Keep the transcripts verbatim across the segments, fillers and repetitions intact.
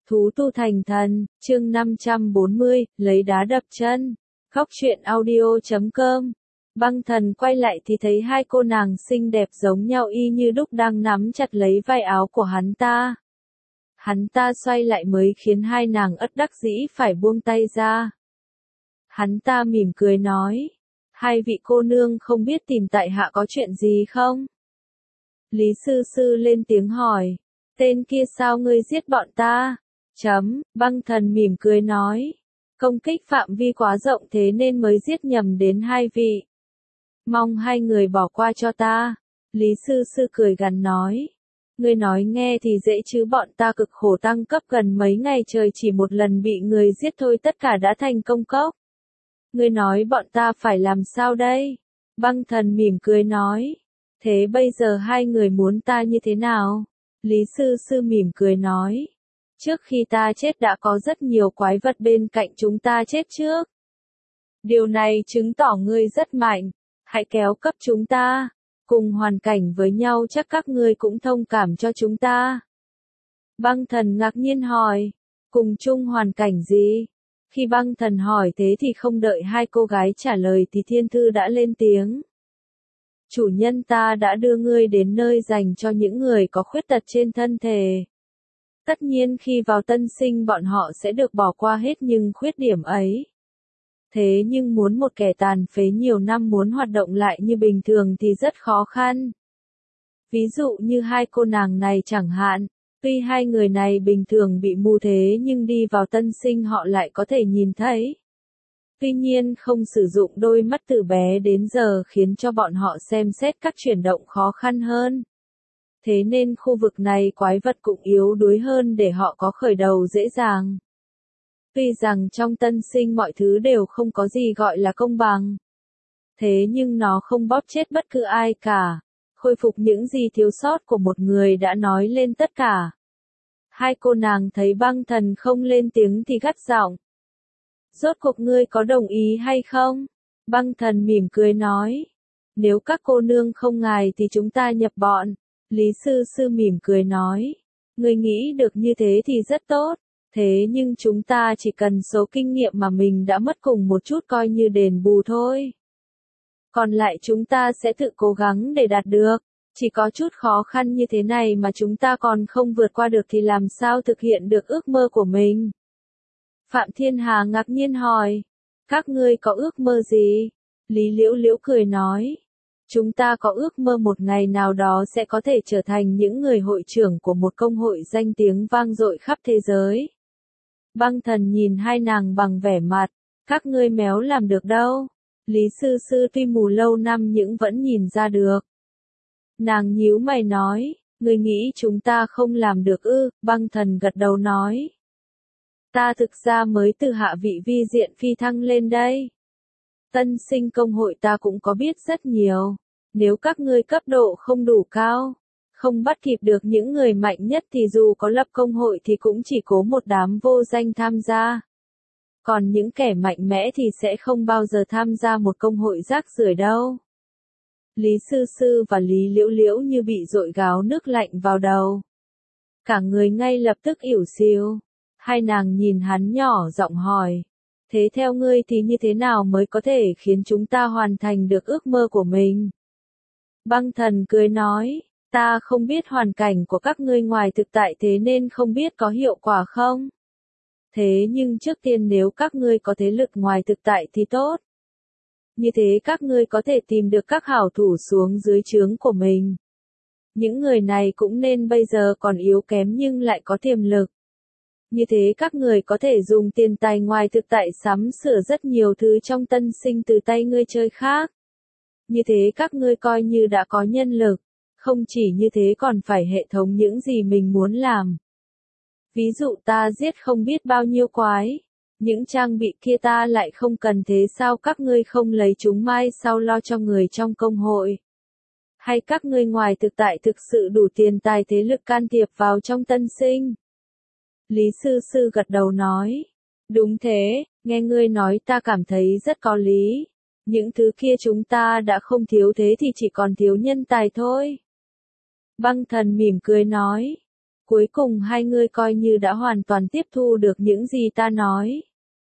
Thú tu thành thần, chương năm trăm bốn mươi, lấy đá đập chân. Khóc chuyện audio chấm com. Băng thần quay lại thì thấy hai cô nàng xinh đẹp giống nhau y như đúc đang nắm chặt lấy vai áo của hắn ta. Hắn ta xoay lại mới khiến hai nàng ất đắc dĩ phải buông tay ra. Hắn ta mỉm cười nói, hai vị cô nương không biết tìm tại hạ có chuyện gì không? Lý sư sư lên tiếng hỏi, tên kia sao ngươi giết bọn ta? Chấm, băng thần mỉm cười nói, công kích phạm vi quá rộng thế nên mới giết nhầm đến hai vị. Mong hai người bỏ qua cho ta. Lý sư sư cười gằn nói, ngươi nói nghe thì dễ chứ, bọn ta cực khổ tăng cấp gần mấy ngày trời chỉ một lần bị người giết thôi tất cả đã thành công cốc. Ngươi nói bọn ta phải làm sao đây? Băng thần mỉm cười nói, thế bây giờ hai người muốn ta như thế nào? Lý sư sư mỉm cười nói, trước khi ta chết đã có rất nhiều quái vật bên cạnh chúng ta chết trước. Điều này chứng tỏ ngươi rất mạnh, hãy kéo cấp chúng ta, cùng hoàn cảnh với nhau chắc các ngươi cũng thông cảm cho chúng ta. Băng thần ngạc nhiên hỏi, cùng chung hoàn cảnh gì? Khi băng thần hỏi thế thì không đợi hai cô gái trả lời thì thiên thư đã lên tiếng. Chủ nhân ta đã đưa ngươi đến nơi dành cho những người có khuyết tật trên thân thể. Tất nhiên khi vào tân sinh bọn họ sẽ được bỏ qua hết những khuyết điểm ấy. Thế nhưng muốn một kẻ tàn phế nhiều năm muốn hoạt động lại như bình thường thì rất khó khăn. Ví dụ như hai cô nàng này chẳng hạn, tuy hai người này bình thường bị mù thế nhưng đi vào tân sinh họ lại có thể nhìn thấy. Tuy nhiên không sử dụng đôi mắt từ bé đến giờ khiến cho bọn họ xem xét các chuyển động khó khăn hơn. Thế nên khu vực này quái vật cũng yếu đuối hơn để họ có khởi đầu dễ dàng. Tuy rằng trong tân sinh mọi thứ đều không có gì gọi là công bằng. Thế nhưng nó không bóp chết bất cứ ai cả. Khôi phục những gì thiếu sót của một người đã nói lên tất cả. Hai cô nàng thấy băng thần không lên tiếng thì gắt giọng. Rốt cuộc ngươi có đồng ý hay không? Băng thần mỉm cười nói. Nếu các cô nương không ngại thì chúng ta nhập bọn. Lý sư sư mỉm cười nói. Ngươi nghĩ được như thế thì rất tốt. Thế nhưng chúng ta chỉ cần số kinh nghiệm mà mình đã mất cùng một chút coi như đền bù thôi. Còn lại chúng ta sẽ tự cố gắng để đạt được. Chỉ có chút khó khăn như thế này mà chúng ta còn không vượt qua được thì làm sao thực hiện được ước mơ của mình? Phạm Thiên Hà ngạc nhiên hỏi. Các ngươi có ước mơ gì? Lý Liễu Liễu cười nói. Chúng ta có ước mơ một ngày nào đó sẽ có thể trở thành những người hội trưởng của một công hội danh tiếng vang dội khắp thế giới. Băng thần nhìn hai nàng bằng vẻ mặt. Các ngươi méo làm được đâu? Lý sư sư tuy mù lâu năm nhưng vẫn nhìn ra được. Nàng nhíu mày nói, ngươi nghĩ chúng ta không làm được ư? Băng thần gật đầu nói. Ta thực ra mới từ hạ vị vi diện phi thăng lên đây. Tân sinh công hội ta cũng có biết rất nhiều. Nếu các ngươi cấp độ không đủ cao, không bắt kịp được những người mạnh nhất thì dù có lập công hội thì cũng chỉ có một đám vô danh tham gia. Còn những kẻ mạnh mẽ thì sẽ không bao giờ tham gia một công hội rác rưởi đâu. Lý sư sư và Lý Liễu Liễu như bị dội gáo nước lạnh vào đầu. Cả người ngay lập tức ỉu xìu. Hai nàng nhìn hắn nhỏ giọng hỏi. Thế theo ngươi thì như thế nào mới có thể khiến chúng ta hoàn thành được ước mơ của mình? Băng thần cười nói. Ta không biết hoàn cảnh của các ngươi ngoài thực tại thế nên không biết có hiệu quả không? Thế nhưng trước tiên nếu các ngươi có thế lực ngoài thực tại thì tốt. Như thế các ngươi có thể tìm được các hảo thủ xuống dưới trướng của mình. Những người này cũng nên bây giờ còn yếu kém nhưng lại có tiềm lực. Như thế các người có thể dùng tiền tài ngoài thực tại sắm sửa rất nhiều thứ trong tân sinh từ tay ngươi chơi khác. Như thế các ngươi coi như đã có nhân lực. Không chỉ như thế còn phải hệ thống những gì mình muốn làm. Ví dụ ta giết không biết bao nhiêu quái. Những trang bị kia ta lại không cần thế sao các ngươi không lấy chúng mai sau lo cho người trong công hội. Hay các ngươi ngoài thực tại thực sự đủ tiền tài thế lực can thiệp vào trong tân sinh. Lý sư sư gật đầu nói. Đúng thế, nghe ngươi nói ta cảm thấy rất có lý. Những thứ kia chúng ta đã không thiếu thế thì chỉ còn thiếu nhân tài thôi. Băng thần mỉm cười nói. Cuối cùng hai ngươi coi như đã hoàn toàn tiếp thu được những gì ta nói.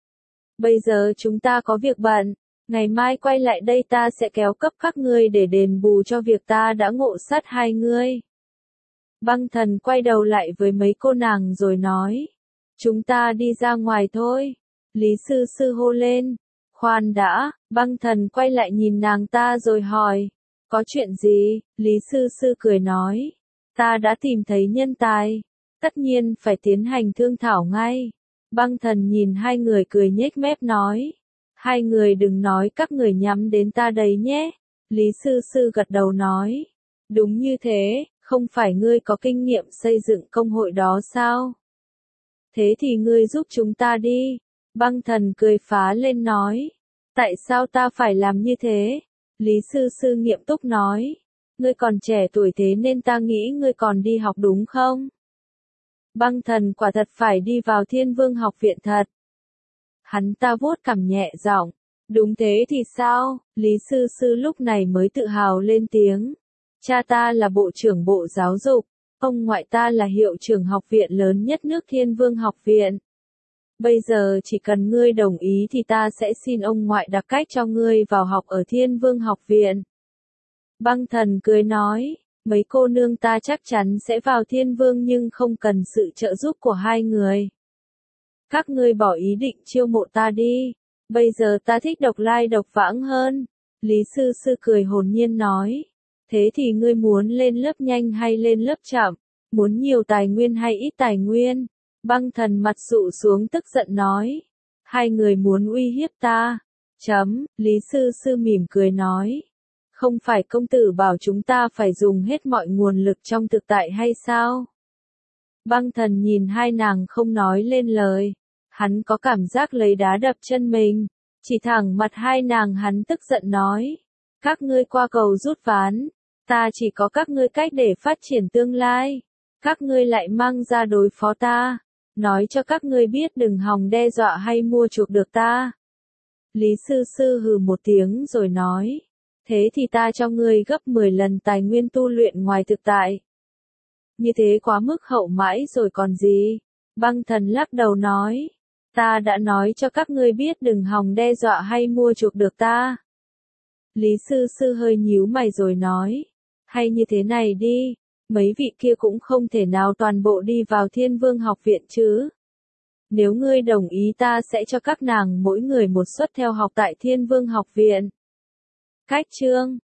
Bây giờ chúng ta có việc bận, ngày mai quay lại đây ta sẽ kéo cấp các ngươi để đền bù cho việc ta đã ngộ sát hai ngươi. Băng thần quay đầu lại với mấy cô nàng rồi nói, chúng ta đi ra ngoài thôi. Lý sư sư hô lên, khoan đã, băng thần quay lại nhìn nàng ta rồi hỏi, có chuyện gì? Lý sư sư cười nói, ta đã tìm thấy nhân tài, tất nhiên phải tiến hành thương thảo ngay. Băng thần nhìn hai người cười nhếch mép nói, hai người đừng nói các người nhắm đến ta đấy nhé. Lý sư sư gật đầu nói, đúng như thế, không phải ngươi có kinh nghiệm xây dựng công hội đó sao? Thế thì ngươi giúp chúng ta đi. Băng thần cười phá lên nói, tại sao ta phải làm như thế? Lý sư sư nghiêm túc nói, ngươi còn trẻ tuổi thế nên ta nghĩ ngươi còn đi học đúng không? Băng thần quả thật phải đi vào Thiên Vương học viện thật. Hắn ta vuốt cằm nhẹ giọng, đúng thế thì sao? Lý sư sư lúc này mới tự hào lên tiếng, cha ta là bộ trưởng bộ giáo dục, ông ngoại ta là hiệu trưởng học viện lớn nhất nước Thiên Vương học viện. Bây giờ chỉ cần ngươi đồng ý thì ta sẽ xin ông ngoại đặc cách cho ngươi vào học ở Thiên Vương học viện. Băng thần cười nói, mấy cô nương ta chắc chắn sẽ vào Thiên Vương nhưng không cần sự trợ giúp của hai người. Các ngươi bỏ ý định chiêu mộ ta đi, bây giờ ta thích độc lai độc vãng hơn. Lý sư sư cười hồn nhiên nói, thế thì ngươi muốn lên lớp nhanh hay lên lớp chậm, muốn nhiều tài nguyên hay ít tài nguyên? Băng thần mặt dụ xuống tức giận nói, hai người muốn uy hiếp ta. Chấm, Lý sư sư mỉm cười nói, không phải công tử bảo chúng ta phải dùng hết mọi nguồn lực trong thực tại hay sao? Băng thần nhìn hai nàng không nói lên lời, hắn có cảm giác lấy đá đập chân mình, chỉ thẳng mặt hai nàng hắn tức giận nói, các ngươi qua cầu rút ván, ta chỉ có các ngươi cách để phát triển tương lai, các ngươi lại mang ra đối phó ta. Nói cho các ngươi biết đừng hòng đe dọa hay mua chuộc được ta. Lý sư sư hừ một tiếng rồi nói, thế thì ta cho ngươi gấp mười lần tài nguyên tu luyện ngoài thực tại. Như thế quá mức hậu mãi rồi còn gì? Băng thần lắc đầu nói, ta đã nói cho các ngươi biết đừng hòng đe dọa hay mua chuộc được ta. Lý sư sư hơi nhíu mày rồi nói, hay như thế này đi. Mấy vị kia cũng không thể nào toàn bộ đi vào Thiên Vương học viện chứ. Nếu ngươi đồng ý ta sẽ cho các nàng mỗi người một suất theo học tại Thiên Vương học viện. Cách chương